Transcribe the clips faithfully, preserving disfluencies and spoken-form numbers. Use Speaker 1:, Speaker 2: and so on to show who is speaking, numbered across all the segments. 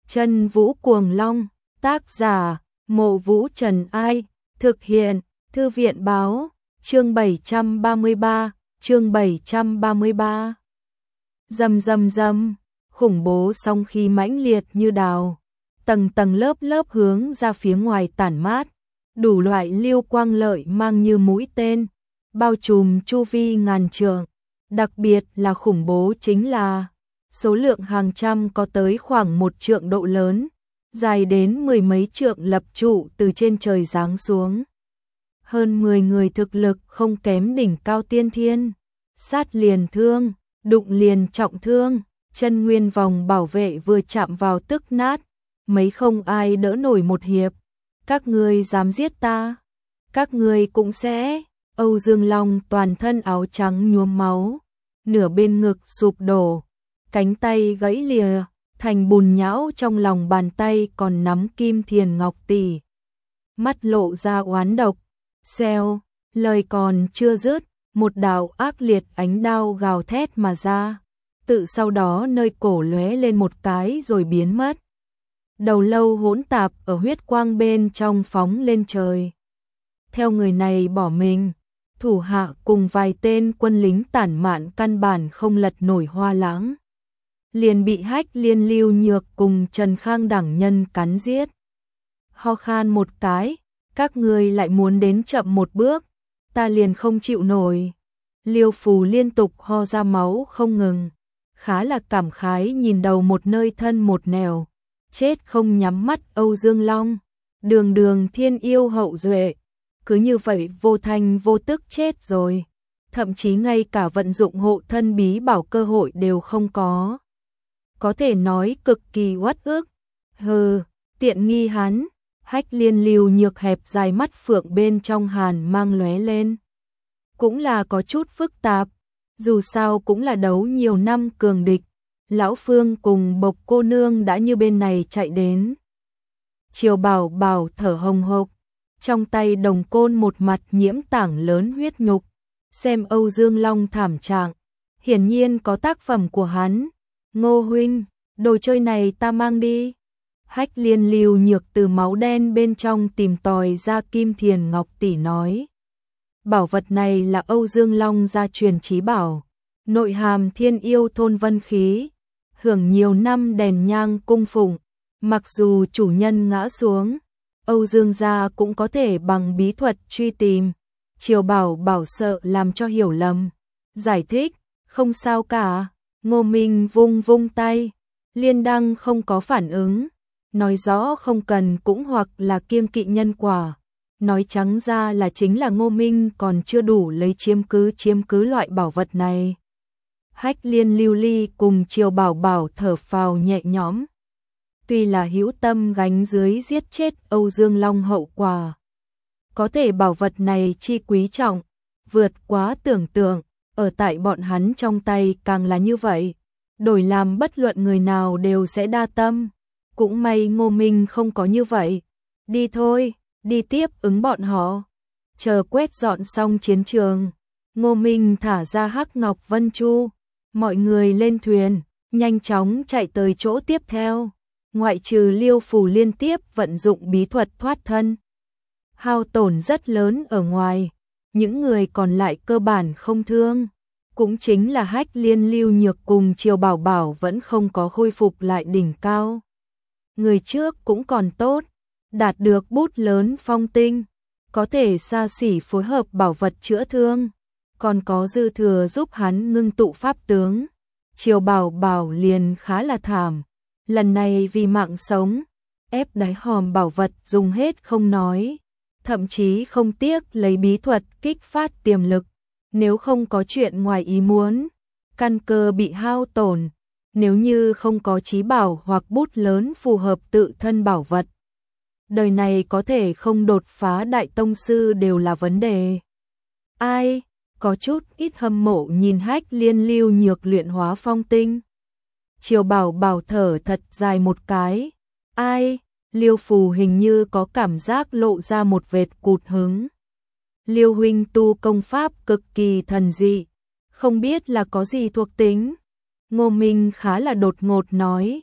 Speaker 1: Chân Vũ Cuồng Long, tác giả, Mộ Vũ Trần Ai, thực hiện, Thư viện Báo, chương bảy trăm ba mươi ba, chương bảy trăm ba mươi ba. Rầm rầm rầm, khủng bố song khí mãnh liệt như đào, tầng tầng lớp lớp hướng ra phía ngoài tản mát, đủ loại lưu quang lợi mang như mũi tên, bao trùm chu vi ngàn trượng, đặc biệt là khủng bố chính là số lượng hàng trăm có tới khoảng một trượng độ lớn, dài đến mười mấy trượng lập trụ từ trên trời giáng xuống. Hơn mười người thực lực không kém đỉnh cao tiên thiên, sát liền thương, đụng liền trọng thương, chân nguyên vòng bảo vệ vừa chạm vào tức nát, mấy không ai đỡ nổi một hiệp. Các ngươi dám giết ta, các ngươi cũng sẽ. Âu Dương Long toàn thân áo trắng nhuốm máu, nửa bên ngực sụp đổ, cánh tay gãy lìa, thành bùn nhão, trong lòng bàn tay còn nắm kim thiền ngọc tỷ. Mắt lộ ra oán độc, xèo, lời còn chưa dứt, một đạo ác liệt ánh đao gào thét mà ra, tự sau đó nơi cổ lóe lên một cái rồi biến mất. Đầu lâu hỗn tạp ở huyết quang bên trong phóng lên trời. Theo người này bỏ mình, thủ hạ cùng vài tên quân lính tản mạn căn bản không lật nổi Hoa Lãng, liền bị Hách Liên Lưu Nhược cùng Trần Khang đẳng nhân cắn giết. Ho khan một cái, các ngươi lại muốn đến chậm một bước, ta liền không chịu nổi. Liêu Phù liên tục ho ra máu không ngừng, khá là cảm khái nhìn đầu một nơi thân một nẻo, chết không nhắm mắt Âu Dương Long, đường đường thiên yêu hậu duệ, cứ như vậy vô thanh vô tức chết rồi, thậm chí ngay cả vận dụng hộ thân bí bảo cơ hội đều không có. Có thể nói cực kỳ uất ức. Hừ, tiện nghi hắn. Hách Liên Lưu Nhược hẹp dài mắt phượng bên trong hàn mang lóe lên. Cũng là có chút phức tạp, dù sao cũng là đấu nhiều năm cường địch, lão Phương cùng Bộc cô nương đã như bên này chạy đến. Triều Bảo Bảo thở hồng hộc, trong tay đồng côn một mặt nhiễm tảng lớn huyết nhục, xem Âu Dương Long thảm trạng, hiển nhiên có tác phẩm của hắn. Ngô huynh, đồ chơi này ta mang đi. Hách Liên Lưu Nhược từ máu đen bên trong tìm tòi ra kim thiền ngọc tỷ nói. Bảo vật này là Âu Dương Long gia truyền chí bảo, nội hàm thiên yêu thôn vân khí, hưởng nhiều năm đèn nhang cung phụng, mặc dù chủ nhân ngã xuống, Âu Dương gia cũng có thể bằng bí thuật truy tìm. Triều Bảo Bảo sợ làm cho hiểu lầm, giải thích, không sao cả. Ngô Minh vung vung tay, Liên Đăng không có phản ứng, nói rõ không cần cũng hoặc là kiêng kỵ nhân quả, nói trắng ra là chính là Ngô Minh còn chưa đủ lấy chiếm cứ chiếm cứ loại bảo vật này. Hách Liên Lưu Ly cùng Triều Bảo Bảo thở phào nhẹ nhõm, tuy là hữu tâm gánh dưới giết chết Âu Dương Long hậu quả, có thể bảo vật này chi quý trọng, vượt quá tưởng tượng. Ở tại bọn hắn trong tay càng là như vậy, đổi làm bất luận người nào đều sẽ đa tâm, cũng may Ngô Minh không có như vậy. Đi thôi, đi tiếp ứng bọn họ. Chờ quét dọn xong chiến trường, Ngô Minh thả ra Hắc Ngọc Vân Chu, mọi người lên thuyền, nhanh chóng chạy tới chỗ tiếp theo, ngoại trừ Liêu Phù liên tiếp vận dụng bí thuật thoát thân. Hao tổn rất lớn ở ngoài, những người còn lại cơ bản không thương, cũng chính là Hách Liên Lưu Nhược cùng Triều Bảo Bảo vẫn không có khôi phục lại đỉnh cao. Người trước cũng còn tốt, đạt được bút lớn phong tinh, có thể xa xỉ phối hợp bảo vật chữa thương, còn có dư thừa giúp hắn ngưng tụ pháp tướng. Triều Bảo Bảo liền khá là thảm, lần này vì mạng sống, ép đáy hòm bảo vật dùng hết không nói, thậm chí không tiếc lấy bí thuật kích phát tiềm lực, nếu không có chuyện ngoài ý muốn, căn cơ bị hao tổn, nếu như không có chí bảo hoặc bút lớn phù hợp tự thân bảo vật, đời này có thể không đột phá đại tông sư đều là vấn đề. Ai, có chút ít hâm mộ nhìn Hách Liên Lưu Nhược luyện hóa phong tinh. Triều Bảo Bảo thở thật dài một cái. Ai, Liêu Phù hình như có cảm giác lộ ra một vệt cụt hứng. Liêu huynh tu công pháp cực kỳ thần dị, không biết là có gì thuộc tính. Ngô Minh khá là đột ngột nói,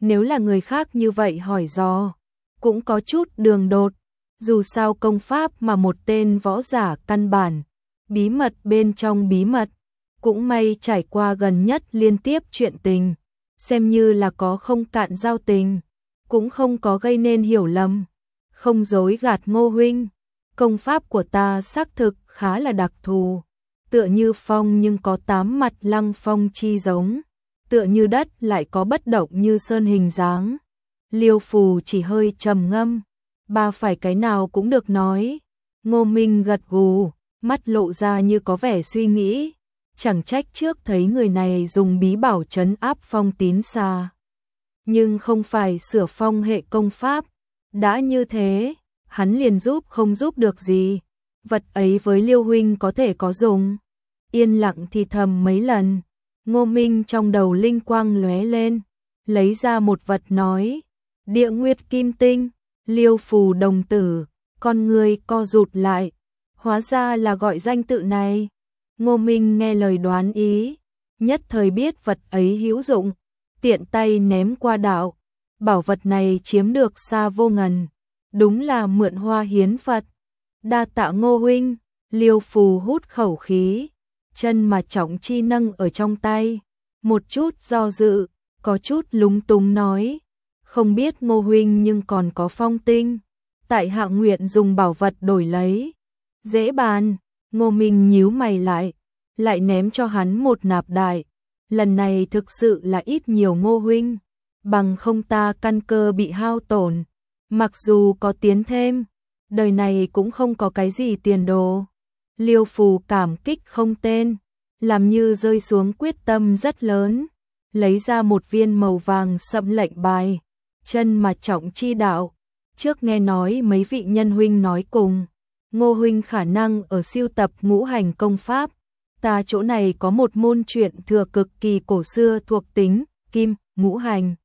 Speaker 1: Nếu là người khác như vậy hỏi dò, cũng có chút đường đột. Dù sao công pháp mà một tên võ giả căn bản, bí mật bên trong bí mật, cũng may trải qua gần nhất liên tiếp chuyện tình, xem như là có không cạn giao tình, cũng không có gây nên hiểu lầm, không dối gạt Ngô huynh. Công pháp của ta xác thực khá là đặc thù, tựa như phong nhưng có tám mặt lăng phong chi giống, tựa như đất lại có bất động như sơn hình dáng. Liêu Phù chỉ hơi trầm ngâm, ba phải cái nào cũng được nói. Ngô Minh gật gù, mắt lộ ra như có vẻ suy nghĩ, chẳng trách trước thấy người này dùng bí bảo trấn áp phong tín xa, nhưng không phải sửa phong hệ công pháp. Đã như thế, hắn liền giúp không giúp được gì, vật ấy với Liêu huynh có thể có dùng. Yên lặng thì thầm mấy lần, Ngô Minh trong đầu linh quang lóe lên, lấy ra một vật nói, Địa Nguyệt Kim Tinh. Liêu Phù đồng tử, con người co rụt lại, hóa ra là gọi danh tự này. Ngô Minh nghe lời đoán ý, nhất thời biết vật ấy hữu dụng, tiện tay ném qua đạo. Bảo vật này chiếm được xa vô ngần, đúng là mượn hoa hiến Phật. Đa tạ Ngô huynh. Liêu Phù hút khẩu khí, chân mà trọng chi nâng ở trong tay, một chút do dự, có chút lúng túng nói, không biết Ngô huynh nhưng còn có phong tinh, tại hạ nguyện dùng bảo vật đổi lấy. Dễ bàn. Ngô Minh nhíu mày lại, lại ném cho hắn một nạp đại. Lần này thực sự là ít nhiều Ngô huynh, bằng không ta căn cơ bị hao tổn, mặc dù có tiến thêm, đời này cũng không có cái gì tiền đồ. Liêu Phù cảm kích không tên, làm như rơi xuống quyết tâm rất lớn, lấy ra một viên màu vàng sẫm lệnh bài, chân mà trọng chi đạo. Trước nghe nói mấy vị nhân huynh nói cùng, Ngô huynh khả năng ở siêu tập ngũ hành công pháp, ta chỗ này có một môn truyện thừa cực kỳ cổ xưa thuộc tính kim ngũ hành,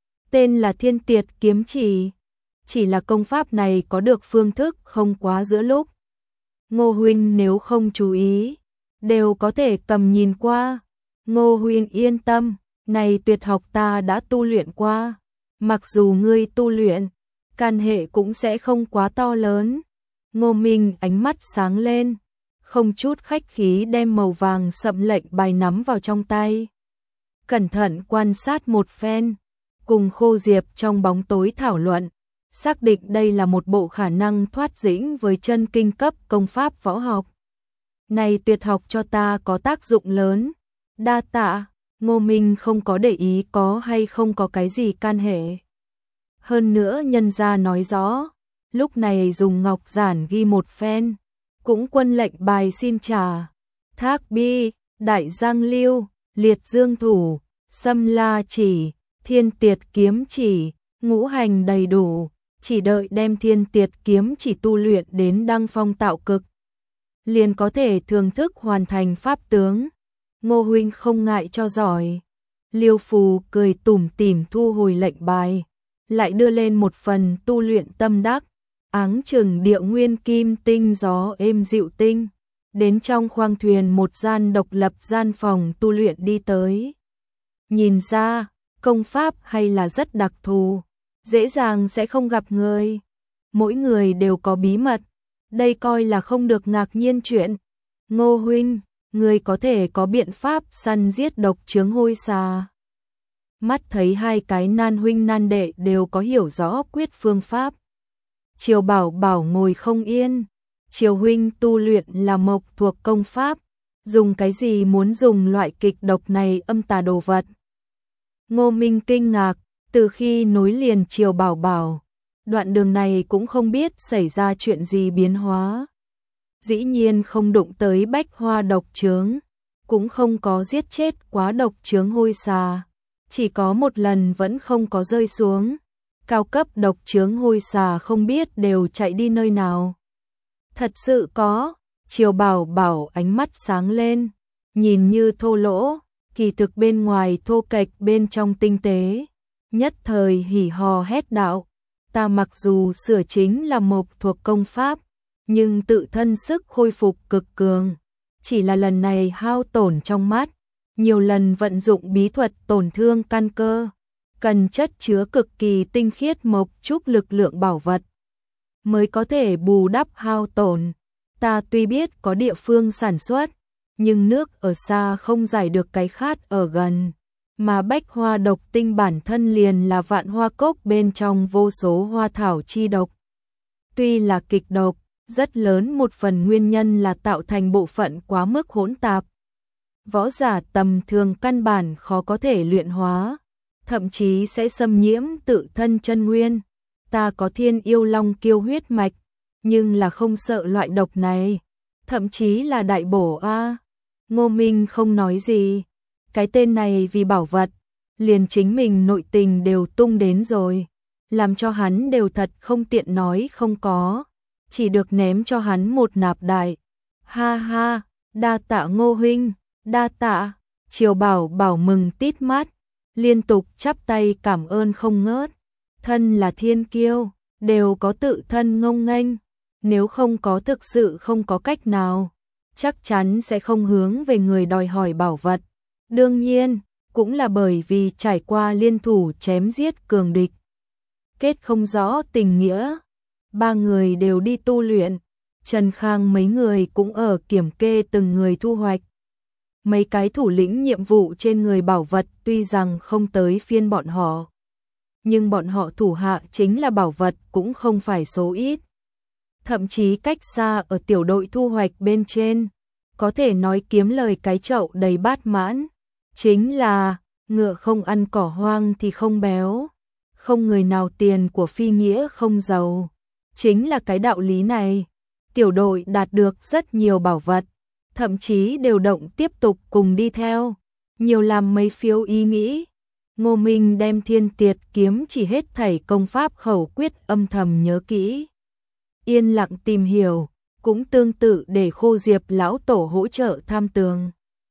Speaker 1: tên là Thiên Tiệt Kiếm Chỉ. Chỉ là công pháp này có được phương thức không quá giữa lúc. Ngô huynh nếu không chú ý, đều có thể cầm nhìn qua. Ngô huynh yên tâm, này tuyệt học ta đã tu luyện qua, mặc dù ngươi tu luyện, can hệ cũng sẽ không quá to lớn. Ngô Minh ánh mắt sáng lên, không chút khách khí đem màu vàng sẫm lệnh bài nắm vào trong tay. Cẩn thận quan sát một phen, cùng Khô Diệp trong bóng tối thảo luận, xác định đây là một bộ khả năng thoát dĩnh với chân kinh cấp công pháp võ học. Này tuyệt học cho ta có tác dụng lớn. Đa tạ. Ngô Minh không có để ý có hay không có cái gì can hệ. Hơn nữa nhân gia nói rõ, lúc này dùng ngọc giản ghi một phen, cũng quân lệnh bài xin trả. Thác Bi, Đại Giang Lưu, Liệt Dương Thủ, Xâm La Chỉ, Thiên Tiệt Kiếm Chỉ, ngũ hành đầy đủ, chỉ đợi đem Thiên Tiệt Kiếm Chỉ tu luyện đến đăng phong tạo cực, liền có thể thưởng thức hoàn thành pháp tướng. Ngô huynh không ngại cho giỏi. Liêu Phù cười tủm tỉm thu hồi lệnh bài, lại đưa lên một phần tu luyện tâm đắc, áng chừng địa nguyên kim tinh gió êm dịu tinh, đến trong khoang thuyền một gian độc lập gian phòng tu luyện đi tới. Nhìn ra, công pháp hay là rất đặc thù, dễ dàng sẽ không gặp người. Mỗi người đều có bí mật, đây coi là không được ngạc nhiên chuyện. Ngô huynh, người có thể có biện pháp săn giết độc chướng hôi xà. Mắt thấy hai cái nan huynh nan đệ đều có hiểu rõ quyết phương pháp. Triều Bảo Bảo ngồi không yên. Triều huynh tu luyện là mộc thuộc công pháp, dùng cái gì muốn dùng loại kịch độc này âm tà đồ vật? Ngô Minh kinh ngạc, từ khi nối liền Triều Bảo Bảo, đoạn đường này cũng không biết xảy ra chuyện gì biến hóa. Dĩ nhiên không đụng tới bách hoa độc chướng, cũng không có giết chết quá độc chướng hôi xà, chỉ có một lần vẫn không có rơi xuống. Cao cấp độc chướng hôi xà không biết đều chạy đi nơi nào. Thật sự có. Triều Bảo Bảo ánh mắt sáng lên, nhìn như thô lỗ, kỳ thực bên ngoài thô kệch bên trong tinh tế. Nhất thời hỉ hò hét đạo, ta mặc dù sửa chính là mộc thuộc công pháp, nhưng tự thân sức khôi phục cực cường, chỉ là lần này hao tổn trong mắt, nhiều lần vận dụng bí thuật tổn thương căn cơ, cần chất chứa cực kỳ tinh khiết mộc trúc lực lượng bảo vật, mới có thể bù đắp hao tổn. Ta tuy biết có địa phương sản xuất, nhưng nước ở xa không giải được cái khát ở gần. Mà bách hoa độc tinh bản thân liền là vạn hoa cốc bên trong vô số hoa thảo chi độc. Tuy là kịch độc, rất lớn một phần nguyên nhân là tạo thành bộ phận quá mức hỗn tạp. Võ giả tầm thường căn bản khó có thể luyện hóa, thậm chí sẽ xâm nhiễm tự thân chân nguyên. Ta có thiên yêu long kiêu huyết mạch, nhưng là không sợ loại độc này, thậm chí là đại bổ a. Ngô Minh không nói gì, cái tên này vì bảo vật, liền chính mình nội tình đều tung đến rồi, làm cho hắn đều thật không tiện nói không có, chỉ được ném cho hắn một nạp đại. Ha ha, đa tạ Ngô huynh, đa tạ. Triều Bảo Bảo mừng tít mắt, liên tục chắp tay cảm ơn không ngớt. Thân là thiên kiêu, đều có tự thân ngông nghênh, nếu không có thực sự không có cách nào, chắc chắn sẽ không hướng về người đòi hỏi bảo vật. Đương nhiên, cũng là bởi vì trải qua liên thủ chém giết cường địch, kết không rõ tình nghĩa. Ba người đều đi tu luyện, Trần Khang mấy người cũng ở kiểm kê từng người thu hoạch. Mấy cái thủ lĩnh nhiệm vụ trên người bảo vật tuy rằng không tới phiên bọn họ, nhưng bọn họ thủ hạ chính là bảo vật cũng không phải số ít. Thậm chí cách xa ở tiểu đội thu hoạch bên trên, có thể nói kiếm lời cái chậu đầy bát mãn. Chính là, ngựa không ăn cỏ hoang thì không béo, không người nào tiền của phi nghĩa không giàu. Chính là cái đạo lý này, tiểu đội đạt được rất nhiều bảo vật, thậm chí đều động tiếp tục cùng đi theo, nhiều làm mấy phiếu ý nghĩ. Ngô Minh đem thiên tiệt kiếm chỉ hết thảy công pháp khẩu quyết âm thầm nhớ kỹ, yên lặng tìm hiểu, cũng tương tự để Khô Diệp lão tổ hỗ trợ tham tường.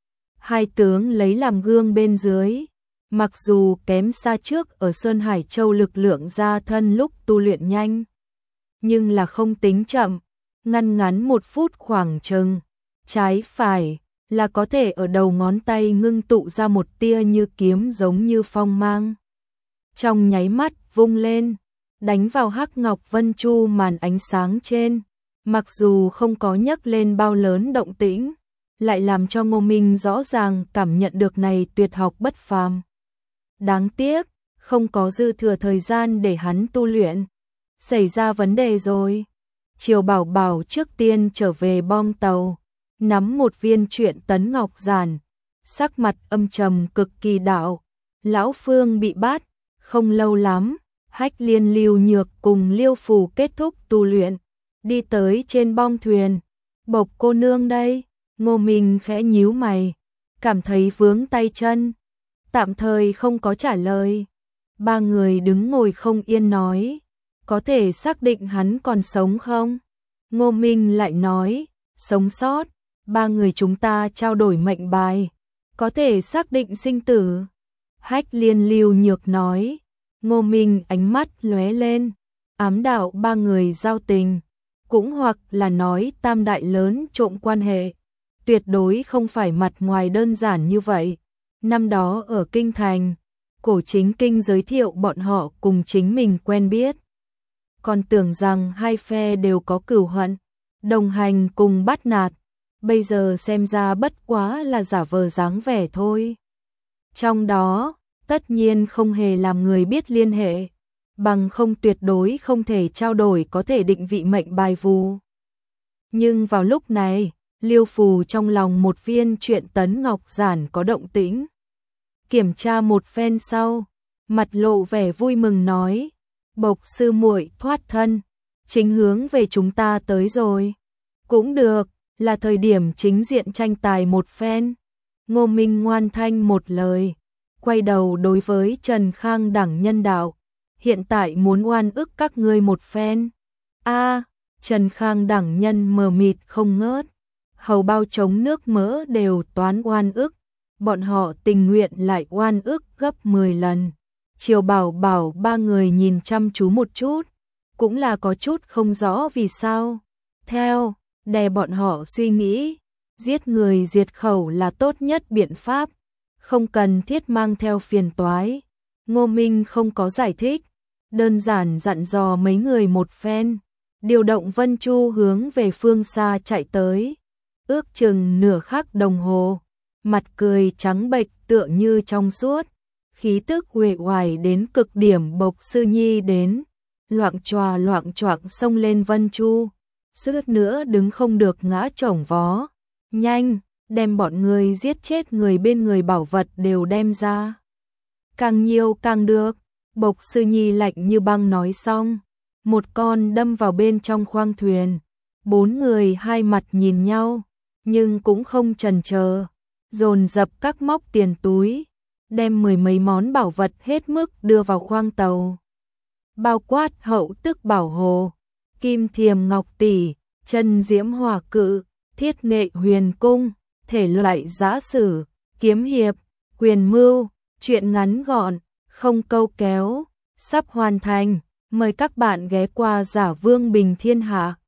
Speaker 1: Hai tướng lấy làm gương bên dưới, mặc dù kém xa trước ở Sơn Hải Châu lực lượng ra thân lúc tu luyện nhanh, nhưng là không tính chậm, ngăn ngắn một phút khoảng chừng, trái phải là có thể ở đầu ngón tay ngưng tụ ra một tia như kiếm giống như phong mang. Trong nháy mắt vung lên, đánh vào hắc ngọc vân chu màn ánh sáng trên, mặc dù không có nhấc lên bao lớn động tĩnh, lại làm cho Ngô Minh rõ ràng cảm nhận được này tuyệt học bất phàm. Đáng tiếc, không có dư thừa thời gian để hắn tu luyện. Xảy ra vấn đề rồi. Triều Bảo Bảo trước tiên trở về bong tàu, nắm một viên truyện tấn ngọc giản, sắc mặt âm trầm cực kỳ đạo. Lão Phương bị bắt, không lâu lắm, Hách Liên Lưu Nhược cùng Liêu Phù kết thúc tu luyện, đi tới trên bong thuyền. Bộc cô nương đây. Ngô Minh khẽ nhíu mày, cảm thấy vướng tay chân, tạm thời không có trả lời. Ba người đứng ngồi không yên nói, có thể xác định hắn còn sống không? Ngô Minh lại nói, sống sót. Ba người chúng ta trao đổi mệnh bài, có thể xác định sinh tử. Hách Liên Lưu Nhược nói. Ngô Minh ánh mắt lóe lên, ám đạo ba người giao tình, cũng hoặc là nói tam đại lớn trộm quan hệ, tuyệt đối không phải mặt ngoài đơn giản như vậy. Năm đó ở Kinh Thành, Cổ Chính Kinh giới thiệu bọn họ cùng chính mình quen biết, còn tưởng rằng hai phe đều có cửu hận, đồng hành cùng bắt nạt, bây giờ xem ra bất quá là giả vờ dáng vẻ thôi. Trong đó, tất nhiên không hề làm người biết liên hệ, bằng không tuyệt đối không thể trao đổi có thể định vị mệnh bài vù. Nhưng vào lúc này, Liêu Phù trong lòng một viên truyện tấn ngọc giản có động tĩnh. Kiểm tra một phen sau, mặt lộ vẻ vui mừng nói, Bộc sư muội thoát thân, chính hướng về chúng ta tới rồi. Cũng được, là thời điểm chính diện tranh tài một phen. Ngô Minh ngoan thanh một lời, quay đầu đối với Trần Khang đẳng nhân đạo, hiện tại muốn oan ức các ngươi một phen. A, Trần Khang đẳng nhân mờ mịt không ngớt, hầu bao chống nước mỡ đều toán oan ức, bọn họ tình nguyện lại oan ức gấp mười lần. Triều Bảo Bảo ba người nhìn chăm chú một chút, cũng là có chút không rõ vì sao. Theo, đè bọn họ suy nghĩ, giết người diệt khẩu là tốt nhất biện pháp, không cần thiết mang theo phiền toái. Ngô Minh không có giải thích, đơn giản dặn dò mấy người một phen, điều động Vân Chu hướng về phương xa chạy tới, ước chừng nửa khắc đồng hồ, mặt cười trắng bệch tựa như trong suốt, khí tức uể oải đến cực điểm. Bộc Sư Nhi đến, loạng choạng loạng choạng xông lên Vân Chu, suýt nữa đứng không được ngã chổng vó, nhanh, đem bọn người giết chết người bên người bảo vật đều đem ra. Càng nhiều càng được, Bộc Sư Nhi lạnh như băng nói xong, một con đâm vào bên trong khoang thuyền, bốn người hai mặt nhìn nhau, nhưng cũng không chần chờ, dồn dập các móc tiền túi, đem mười mấy món bảo vật hết mức đưa vào khoang tàu. Bao quát hậu tức bảo hồ, kim thiềm ngọc tỷ, chân diễm hỏa cự, thiết nghệ huyền cung, thể loại giã sử, kiếm hiệp, quyền mưu, truyện ngắn gọn, không câu kéo, sắp hoàn thành. Mời các bạn ghé qua Giả Vương Bình Thiên Hạ.